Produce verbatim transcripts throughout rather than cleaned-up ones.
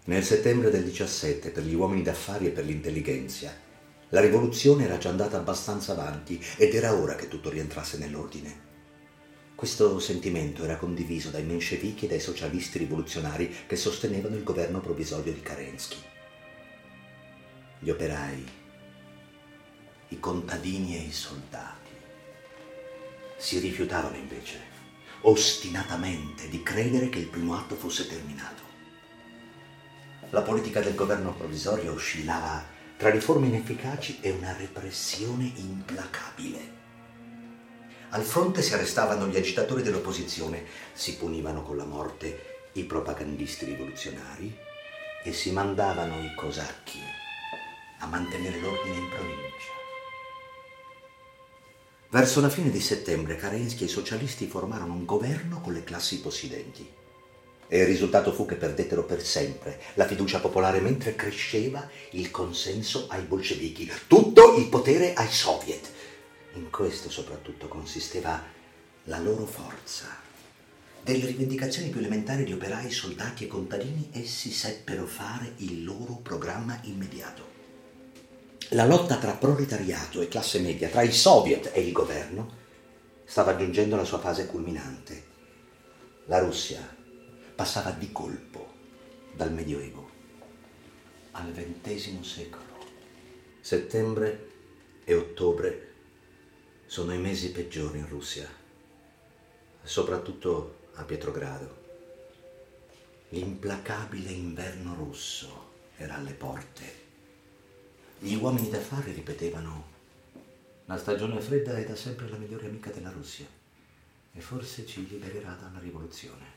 Nel settembre del diciassette, per gli uomini d'affari e per l'intelligenza, la rivoluzione era già andata abbastanza avanti ed era ora che tutto rientrasse nell'ordine. Questo sentimento era condiviso dai menscevichi e dai socialisti rivoluzionari che sostenevano il governo provvisorio di Kerensky. Gli operai, i contadini e i soldati si rifiutavano invece, ostinatamente, di credere che il primo atto fosse terminato. La politica del governo provvisorio oscillava tra riforme inefficaci e una repressione implacabile. Al fronte si arrestavano gli agitatori dell'opposizione, si punivano con la morte i propagandisti rivoluzionari e si mandavano i cosacchi a mantenere l'ordine in provincia. Verso la fine di settembre, Kerensky e i socialisti formarono un governo con le classi possidenti. E il risultato fu che perdettero per sempre la fiducia popolare mentre cresceva il consenso ai bolscevichi, tutto il potere ai soviet. In questo soprattutto consisteva la loro forza. Delle rivendicazioni più elementari di operai, soldati e contadini, essi seppero fare il loro programma immediato. La lotta tra proletariato e classe media, tra i soviet e il governo, stava giungendo alla sua fase culminante. La Russia passava di colpo dal Medioevo al ventesimo secolo. Settembre e ottobre sono i mesi peggiori in Russia, soprattutto a Pietrogrado. L'implacabile inverno russo era alle porte. Gli uomini d'affari ripetevano: la stagione fredda è da sempre la migliore amica della Russia e forse ci libererà dalla rivoluzione.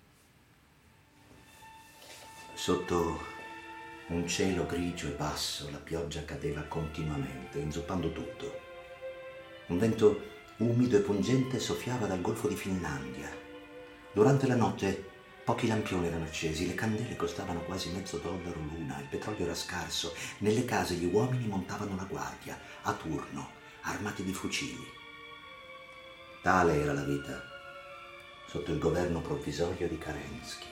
Sotto un cielo grigio e basso la pioggia cadeva continuamente, inzuppando tutto. Un vento umido e pungente soffiava dal golfo di Finlandia. Durante la notte pochi lampioni erano accesi, le candele costavano quasi mezzo dollaro l'una, il petrolio era scarso, nelle case gli uomini montavano la guardia, a turno, armati di fucili. Tale era la vita sotto il governo provvisorio di Kerensky.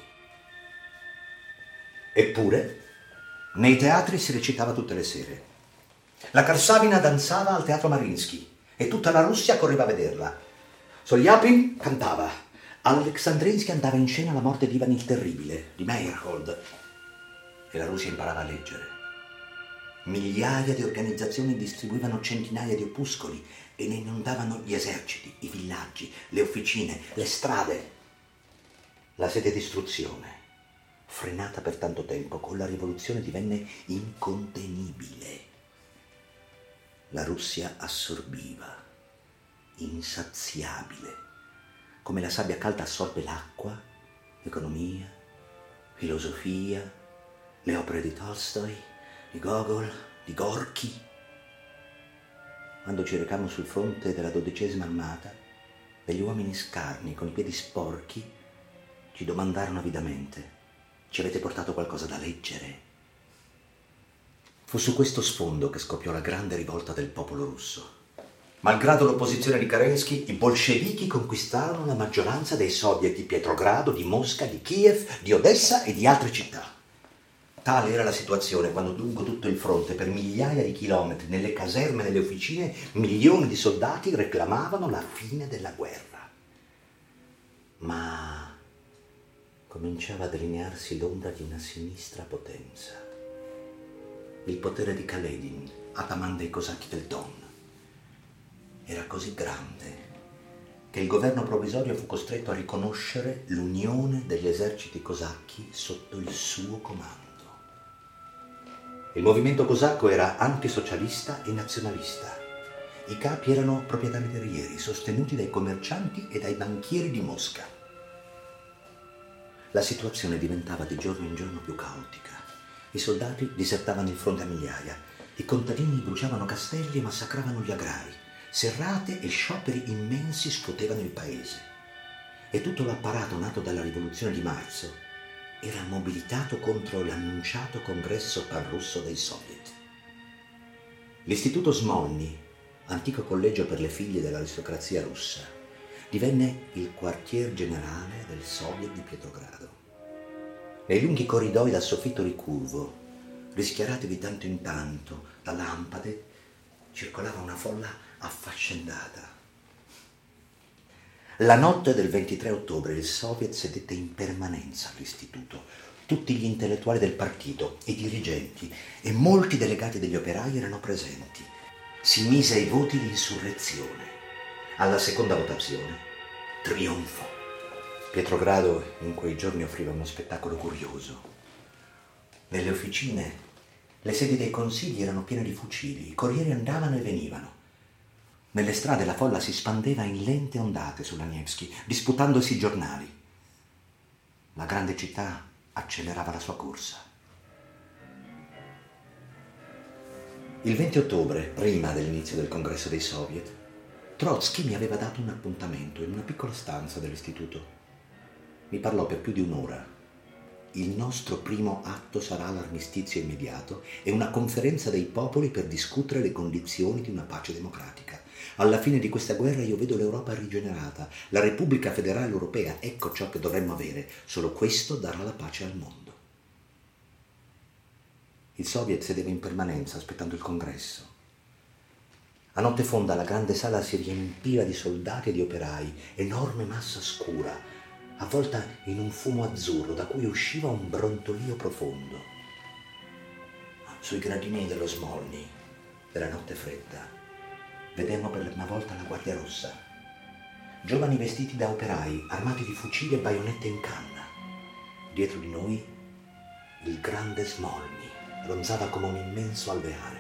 Eppure, nei teatri si recitava tutte le sere. La Karsavina danzava al teatro Mariinsky e tutta la Russia correva a vederla. Soljapin cantava. All'Aleksandrinsky andava in scena la morte di Ivan il Terribile, di Meyerhold. E la Russia imparava a leggere. Migliaia di organizzazioni distribuivano centinaia di opuscoli e ne inondavano gli eserciti, i villaggi, le officine, le strade. La sete distruzione, frenata per tanto tempo, con la rivoluzione divenne incontenibile. La Russia assorbiva, insaziabile, come la sabbia calda assorbe l'acqua, economia, filosofia, le opere di Tolstoi, di Gogol, di Gorky. Quando ci recammo sul fronte della dodicesima armata, degli uomini scarni con i piedi sporchi ci domandarono avidamente: ci avete portato qualcosa da leggere? Fu su questo sfondo che scoppiò la grande rivolta del popolo russo. Malgrado l'opposizione di Kerensky, i bolscevichi conquistarono la maggioranza dei soviet di Pietrogrado, di Mosca, di Kiev, di Odessa e di altre città. Tale era la situazione quando lungo tutto il fronte, per migliaia di chilometri, nelle caserme e nelle officine, milioni di soldati reclamavano la fine della guerra. Ma cominciava a delinearsi l'ombra di una sinistra potenza. Il potere di Kaledin, ataman dei cosacchi del Don, era così grande che il governo provvisorio fu costretto a riconoscere l'unione degli eserciti cosacchi sotto il suo comando. Il movimento cosacco era antisocialista e nazionalista. I capi erano proprietari terrieri, sostenuti dai commercianti e dai banchieri di Mosca. La situazione diventava di giorno in giorno più caotica. I soldati disertavano il fronte a migliaia, i contadini bruciavano castelli e massacravano gli agrari, serrate e scioperi immensi scuotevano il paese. E tutto l'apparato nato dalla rivoluzione di marzo era mobilitato contro l'annunciato congresso panrusso dei soviet. L'istituto Smolny, antico collegio per le figlie dell'aristocrazia russa, divenne il quartier generale del soviet di Pietrogrado. Nei lunghi corridoi dal soffitto ricurvo, rischiarati di tanto in tanto da lampade, circolava una folla affascinata. La notte del ventitré ottobre il Soviet sedette in permanenza all'istituto. Tutti gli intellettuali del partito, i dirigenti e molti delegati degli operai erano presenti. Si mise ai voti l'insurrezione. Alla seconda votazione trionfò. Pietrogrado in quei giorni offriva uno spettacolo curioso. Nelle officine le sedi dei consigli erano piene di fucili, i corrieri andavano e venivano. Nelle strade la folla si spandeva in lente ondate sulla Nevsky, disputandosi i giornali. La grande città accelerava la sua corsa. Il venti ottobre, prima dell'inizio del congresso dei Soviet, Trotsky mi aveva dato un appuntamento in una piccola stanza dell'istituto. Mi parlò per più di un'ora. Il nostro primo atto sarà l'armistizio immediato e una conferenza dei popoli per discutere le condizioni di una pace democratica. Alla fine di questa guerra io vedo l'Europa rigenerata, la Repubblica Federale Europea, ecco ciò che dovremmo avere. Solo questo darà la pace al mondo. Il Soviet sedeva in permanenza aspettando il congresso. A notte fonda la grande sala si riempiva di soldati e di operai, enorme massa scura, avvolta in un fumo azzurro da cui usciva un brontolio profondo. Sui gradini dello Smolny, della notte fredda, vedemmo per la prima volta la Guardia Rossa. Giovani vestiti da operai, armati di fucili e baionette in canna. Dietro di noi il grande Smolny ronzava come un immenso alveare.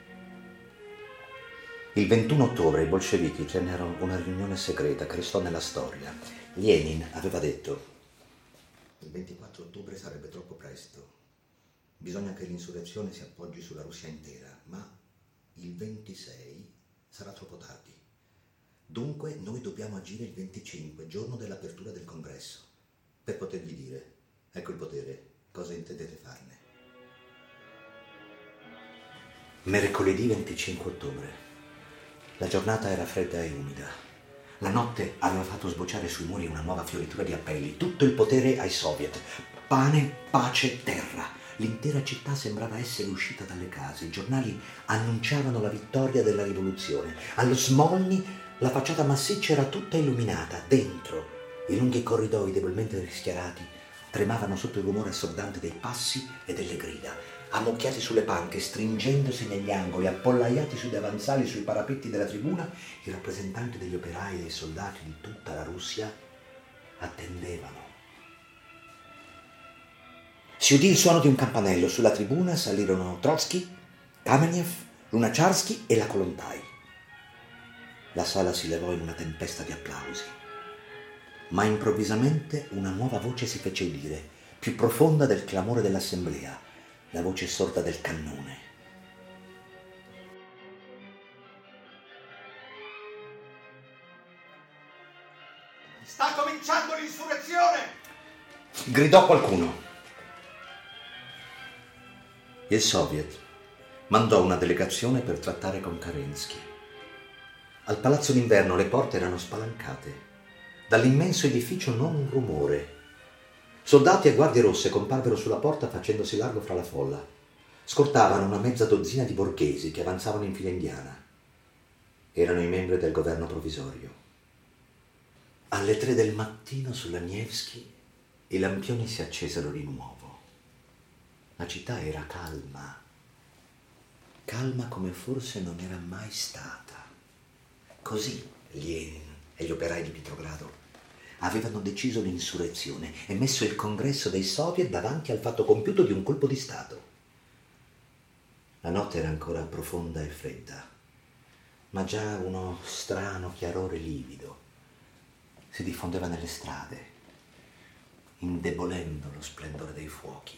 Il ventuno ottobre i bolscevichi tennero una riunione segreta che restò nella storia. Lenin aveva detto: il ventiquattro ottobre sarebbe troppo presto. Bisogna che l'insurrezione si appoggi sulla Russia intera, ma il ventisei sarà troppo tardi. Dunque noi dobbiamo agire il venticinque, giorno dell'apertura del congresso, per potergli dire: ecco il potere, cosa intendete farne? Mercoledì venticinque ottobre. La giornata era fredda e umida. La notte aveva fatto sbocciare sui muri una nuova fioritura di appelli. Tutto il potere ai Soviet. Pane, pace, terra. L'intera città sembrava essere uscita dalle case. I giornali annunciavano la vittoria della rivoluzione. Allo Smolny la facciata massiccia era tutta illuminata. Dentro, i lunghi corridoi debolmente rischiarati tremavano sotto il rumore assordante dei passi e delle grida. Ammucchiati sulle panche, stringendosi negli angoli, appollaiati sui davanzali, sui parapetti della tribuna, i rappresentanti degli operai e dei soldati di tutta la Russia attendevano. Si udì il suono di un campanello. Sulla tribuna salirono Trotsky, Kamenev, Lunacharsky e la Kollontai. La sala si levò in una tempesta di applausi. Ma improvvisamente una nuova voce si fece udire, più profonda del clamore dell'assemblea. La voce sorda del cannone. Sta cominciando l'insurrezione! Gridò qualcuno. Il Soviet mandò una delegazione per trattare con Kerensky. Al palazzo d'inverno le porte erano spalancate. Dall'immenso edificio non un rumore. Soldati e guardie rosse comparvero sulla porta facendosi largo fra la folla. Scortavano una mezza dozzina di borghesi che avanzavano in fila indiana. Erano i membri del governo provvisorio. Alle tre del mattino sulla Nevsky i lampioni si accesero di nuovo. La città era calma, calma come forse non era mai stata. Così Lenin e gli operai di Pietrogrado avevano deciso l'insurrezione e messo il congresso dei Soviet davanti al fatto compiuto di un colpo di Stato. La notte era ancora profonda e fredda, ma già uno strano chiarore livido si diffondeva nelle strade, indebolendo lo splendore dei fuochi.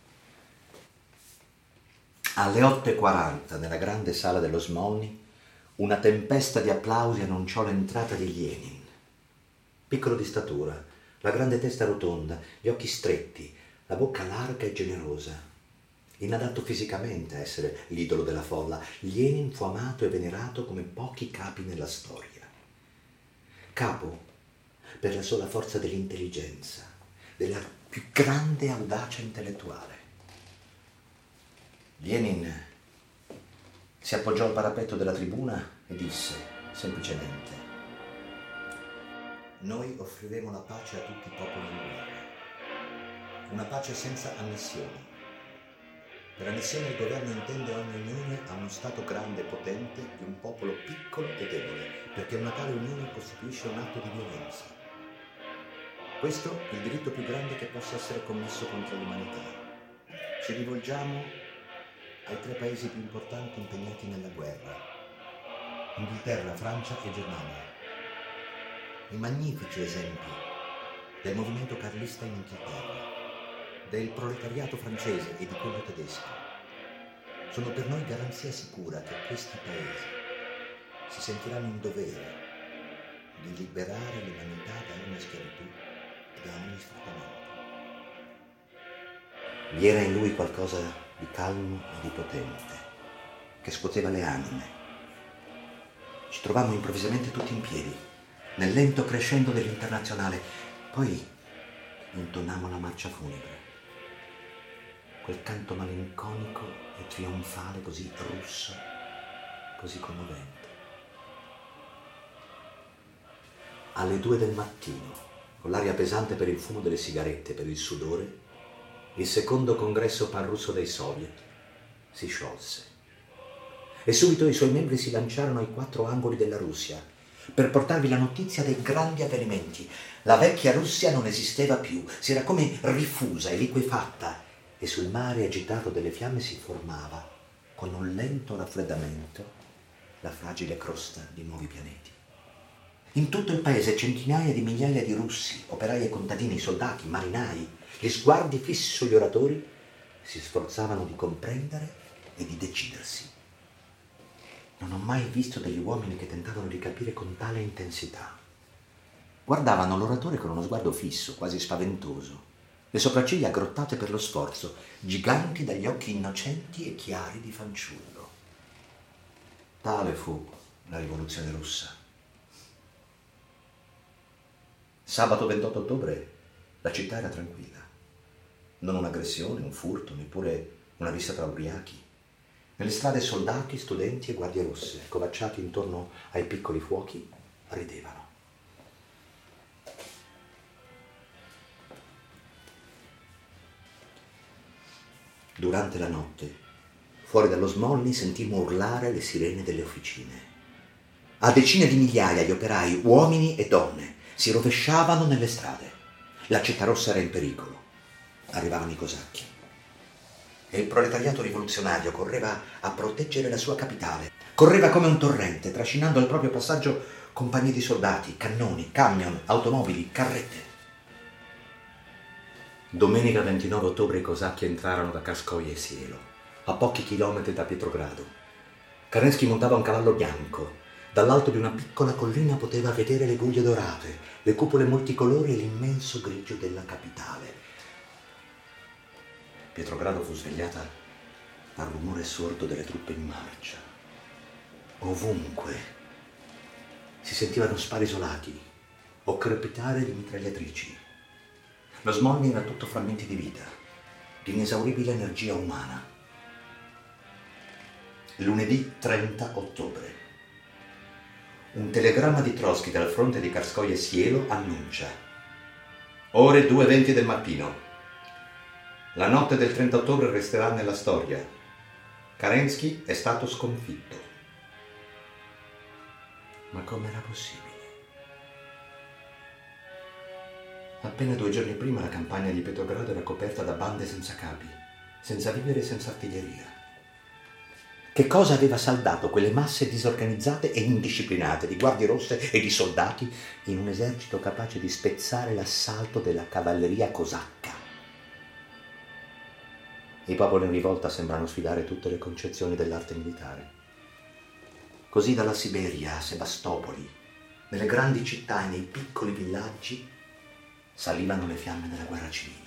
Alle otto e quaranta, nella grande sala dello Smolny, una tempesta di applausi annunciò l'entrata di Lenin. Piccolo di statura, la grande testa rotonda, gli occhi stretti, la bocca larga e generosa. Inadatto fisicamente a essere l'idolo della folla, Lenin fu amato e venerato come pochi capi nella storia. Capo per la sola forza dell'intelligenza, della più grande audacia intellettuale. Lenin si appoggiò al parapetto della tribuna e disse semplicemente: noi offriremo la pace a tutti i popoli in guerra, una pace senza annessioni. Per annessione il governo intende ogni unione a uno Stato grande e potente di un popolo piccolo e debole, perché una tale unione costituisce un atto di violenza. Questo è il diritto più grande che possa essere commesso contro l'umanità. Ci rivolgiamo ai tre paesi più importanti impegnati nella guerra: Inghilterra, Francia e Germania. I magnifici esempi del movimento carlista in Inghilterra, del proletariato francese e di quello tedesco sono per noi garanzia sicura che questi paesi si sentiranno in dovere di liberare l'umanità da ogni schiavitù e da ogni sfruttamento. Vi era in lui qualcosa di calmo e di potente che scuoteva le anime. Ci trovammo improvvisamente tutti in piedi nel lento crescendo dell'Internazionale, poi intonammo la marcia funebre. Quel canto malinconico e trionfale, così russo, così commovente. Alle due del mattino, con l'aria pesante per il fumo delle sigarette, per il sudore, il secondo congresso panrusso dei Soviet si sciolse. E subito i suoi membri si lanciarono ai quattro angoli della Russia per portarvi la notizia dei grandi avvenimenti. La vecchia Russia non esisteva più, si era come rifusa e liquefatta, e sul mare agitato delle fiamme si formava, con un lento raffreddamento, la fragile crosta di nuovi pianeti. In tutto il paese centinaia di migliaia di russi, operai e contadini, soldati, marinai, gli sguardi fissi sugli oratori, si sforzavano di comprendere e di decidersi. Non ho mai visto degli uomini che tentavano di capire con tale intensità. Guardavano l'oratore con uno sguardo fisso, quasi spaventoso, le sopracciglia aggrottate per lo sforzo, giganti dagli occhi innocenti e chiari di fanciullo. Tale fu la rivoluzione russa. Sabato ventotto ottobre la città era tranquilla. Non un'aggressione, un furto, neppure una rissa tra ubriachi. Nelle strade soldati, studenti e guardie rosse, accovacciati intorno ai piccoli fuochi, ridevano. Durante la notte, fuori dallo Smolny sentimmo urlare le sirene delle officine. A decine di migliaia gli operai, uomini e donne, si rovesciavano nelle strade. La città rossa era in pericolo. Arrivavano i cosacchi. E il proletariato rivoluzionario correva a proteggere la sua capitale. Correva come un torrente, trascinando al proprio passaggio compagnie di soldati, cannoni, camion, automobili, carrette. Domenica ventinove ottobre i cosacchi entrarono da Karskoye Sielo, a pochi chilometri da Pietrogrado. Kerensky montava un cavallo bianco. Dall'alto di una piccola collina poteva vedere le guglie dorate, le cupole multicolori e l'immenso grigio della capitale. Pietrogrado fu svegliata dal rumore sordo delle truppe in marcia. Ovunque si sentivano spari isolati o crepitare di mitragliatrici. Lo Smolny era tutto frammenti di vita, di inesauribile energia umana. Lunedì trenta ottobre. Un telegramma di Trotsky dal fronte di Karskoye Sielo annuncia: ore due e venti del mattino. La notte del trenta ottobre resterà nella storia. Kerensky è stato sconfitto. Ma com'era possibile? Appena due giorni prima la campagna di Pietrogrado era coperta da bande senza capi, senza viveri e senza artiglieria. Che cosa aveva saldato quelle masse disorganizzate e indisciplinate di guardie rosse e di soldati in un esercito capace di spezzare l'assalto della cavalleria cosacca? I popoli in rivolta sembrano sfidare tutte le concezioni dell'arte militare. Così dalla Siberia a Sebastopoli, nelle grandi città e nei piccoli villaggi, salivano le fiamme della guerra civile.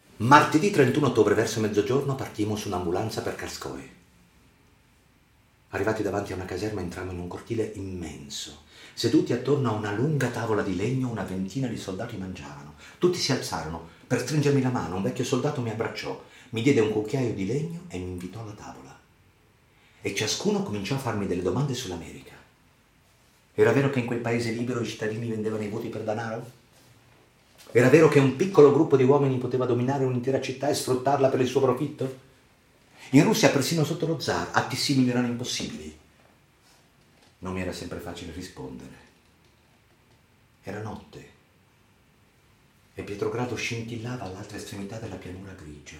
Martedì trentuno ottobre verso mezzogiorno partimmo su un'ambulanza per Karskoye. Arrivati davanti a una caserma entrammo in un cortile immenso. Seduti attorno a una lunga tavola di legno, una ventina di soldati mangiavano. Tutti si alzarono per stringermi la mano. Un vecchio soldato mi abbracciò, mi diede un cucchiaio di legno e mi invitò alla tavola. E ciascuno cominciò a farmi delle domande sull'America. Era vero che in quel paese libero i cittadini vendevano i voti per denaro? Era vero che un piccolo gruppo di uomini poteva dominare un'intera città e sfruttarla per il suo profitto? In Russia, persino sotto lo zar, atti simili erano impossibili. Non mi era sempre facile rispondere. Era notte e Pietrogrado scintillava all'altra estremità della pianura grigia.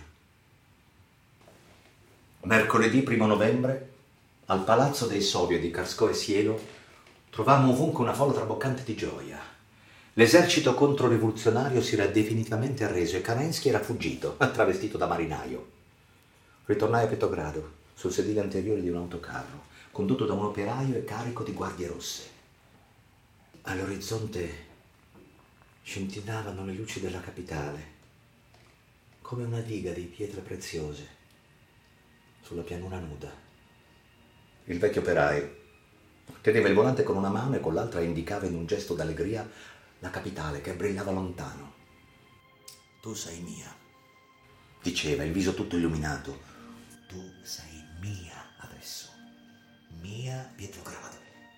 Mercoledì primo novembre, al palazzo dei Soviet di Karskoe Sielo, trovammo ovunque una folla traboccante di gioia. L'esercito controrivoluzionario si era definitivamente arreso e Kerensky era fuggito, travestito da marinaio. Ritornai a Pietrogrado, sul sedile anteriore di un autocarro, condotto da un operaio e carico di guardie rosse. All'orizzonte scintillavano le luci della capitale, come una diga di pietre preziose sulla pianura nuda. Il vecchio operaio teneva il volante con una mano e con l'altra indicava in un gesto d'allegria la capitale che brillava lontano. Tu sei mia, diceva, il viso tutto illuminato. Tu sei mia adesso, mia Pietrogrado.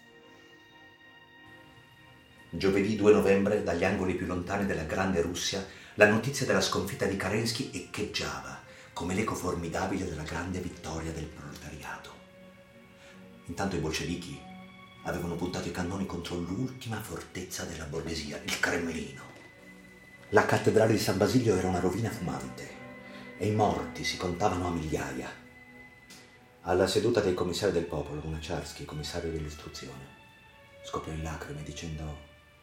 Giovedì due novembre, dagli angoli più lontani della grande Russia, la notizia della sconfitta di Kerensky echeggiava come l'eco formidabile della grande vittoria del proletariato. Intanto i bolscevichi avevano puntato i cannoni contro l'ultima fortezza della borghesia, il Cremlino. La cattedrale di San Basilio era una rovina fumante e i morti si contavano a migliaia. Alla seduta dei commissari del popolo, Lunacharsky, commissario dell'istruzione, scoppiò in lacrime dicendo: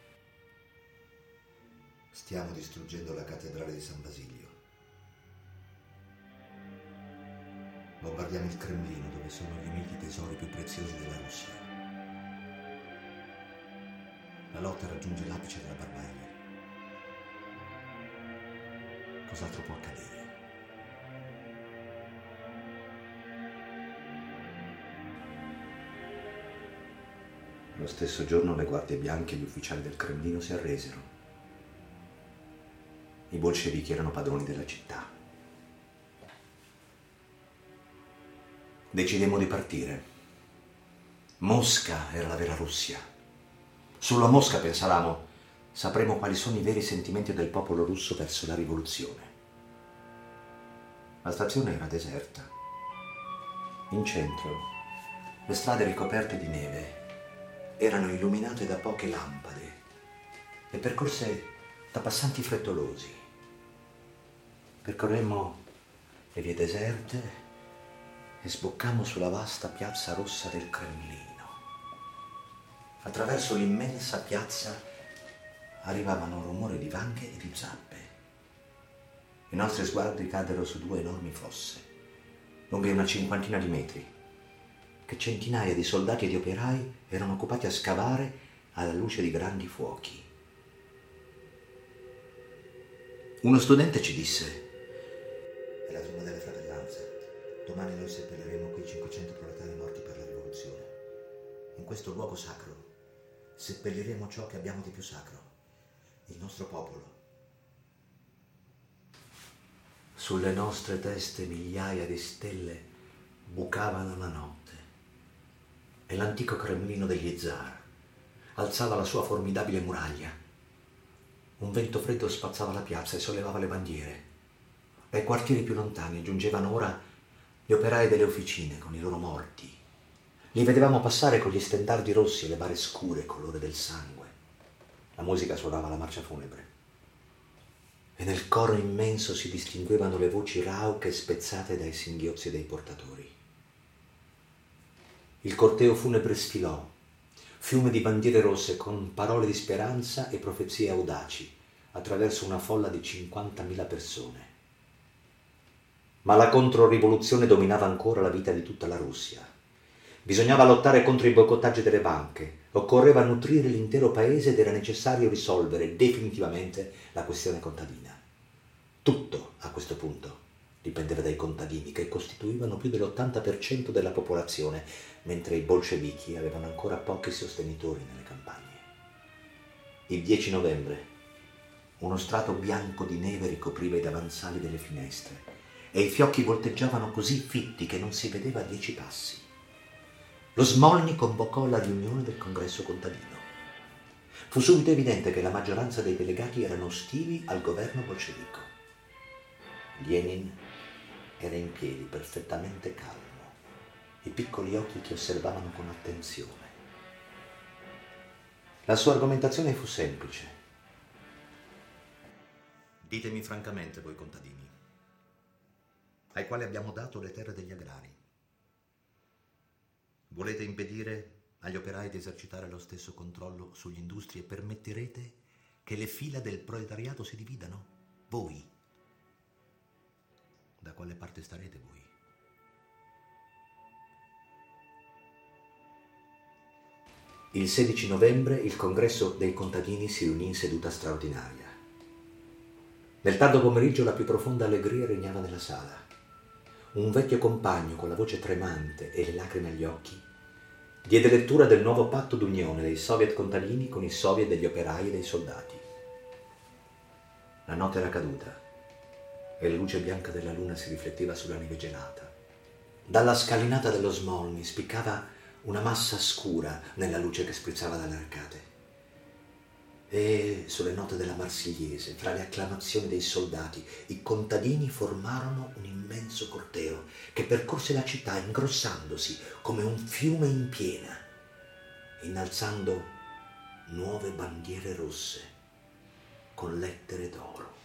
stiamo distruggendo la cattedrale di San Basilio. Bombardiamo il Cremlino, dove sono gli umili tesori più preziosi della Russia. La lotta raggiunge l'apice della barbarie. Cos'altro può accadere? Lo stesso giorno le guardie bianche e gli ufficiali del Cremlino si arresero. I bolscevichi erano padroni della città. Decidemmo di partire. Mosca era la vera Russia. Solo a Mosca, pensavamo, sapremo quali sono i veri sentimenti del popolo russo verso la rivoluzione. La stazione era deserta. In centro, le strade ricoperte di neve erano illuminate da poche lampade e percorse da passanti frettolosi. Percorremmo le vie deserte e sboccammo sulla vasta piazza rossa del Cremlino. Attraverso l'immensa piazza arrivavano rumori di vanghe e di zappe. I nostri sguardi caddero su due enormi fosse, lunghe una cinquantina di metri, che centinaia di soldati e di operai erano occupati a scavare alla luce di grandi fuochi. Uno studente ci disse: è la tomba delle fratellanza. Domani noi seppelliremo quei cinquecento proletari morti per la rivoluzione. In questo luogo sacro seppelliremo ciò che abbiamo di più sacro, il nostro popolo. Sulle nostre teste migliaia di stelle bucavano la notte e l'antico Cremlino degli zar alzava la sua formidabile muraglia. Un vento freddo spazzava la piazza e sollevava le bandiere. Dai quartieri più lontani giungevano ora gli operai delle officine con i loro morti. Li vedevamo passare con gli stendardi rossi e le bare scure colore del sangue. La musica suonava la marcia funebre e nel coro immenso si distinguevano le voci rauche e spezzate dai singhiozzi dei portatori. Il corteo funebre sfilò, fiume di bandiere rosse con parole di speranza e profezie audaci, attraverso una folla di cinquantamila persone. Ma la controrivoluzione dominava ancora la vita di tutta la Russia. Bisognava lottare contro i boicottaggi delle banche, occorreva nutrire l'intero paese ed era necessario risolvere definitivamente la questione contadina. Tutto, a questo punto, dipendeva dai contadini, che costituivano più dell'ottanta per cento della popolazione, mentre i bolscevichi avevano ancora pochi sostenitori nelle campagne. Il dieci novembre uno strato bianco di neve ricopriva i davanzali delle finestre e i fiocchi volteggiavano così fitti che non si vedeva a dieci passi. Lo Smolny convocò la riunione del congresso contadino. Fu subito evidente che la maggioranza dei delegati erano ostili al governo bolscevico. Lenin era in piedi, perfettamente calmo, i piccoli occhi che osservavano con attenzione. La sua argomentazione fu semplice. Ditemi francamente, voi contadini, ai quali abbiamo dato le terre degli agrari, volete impedire agli operai di esercitare lo stesso controllo sugli industri e permetterete che le fila del proletariato si dividano? Voi. Da quale parte starete voi? Il sedici novembre il congresso dei contadini si riunì in seduta straordinaria. Nel tardo pomeriggio la più profonda allegria regnava nella sala. Un vecchio compagno con la voce tremante e le lacrime agli occhi diede lettura del nuovo patto d'unione dei soviet contadini con i soviet degli operai e dei soldati. La notte era caduta e la luce bianca della luna si rifletteva sulla neve gelata. Dalla scalinata dello Smolny spiccava una massa scura nella luce che sprizzava dalle arcate. E sulle note della Marsigliese, fra le acclamazioni dei soldati, i contadini formarono un immenso corteo che percorse la città ingrossandosi come un fiume in piena, innalzando nuove bandiere rosse con lettere d'oro.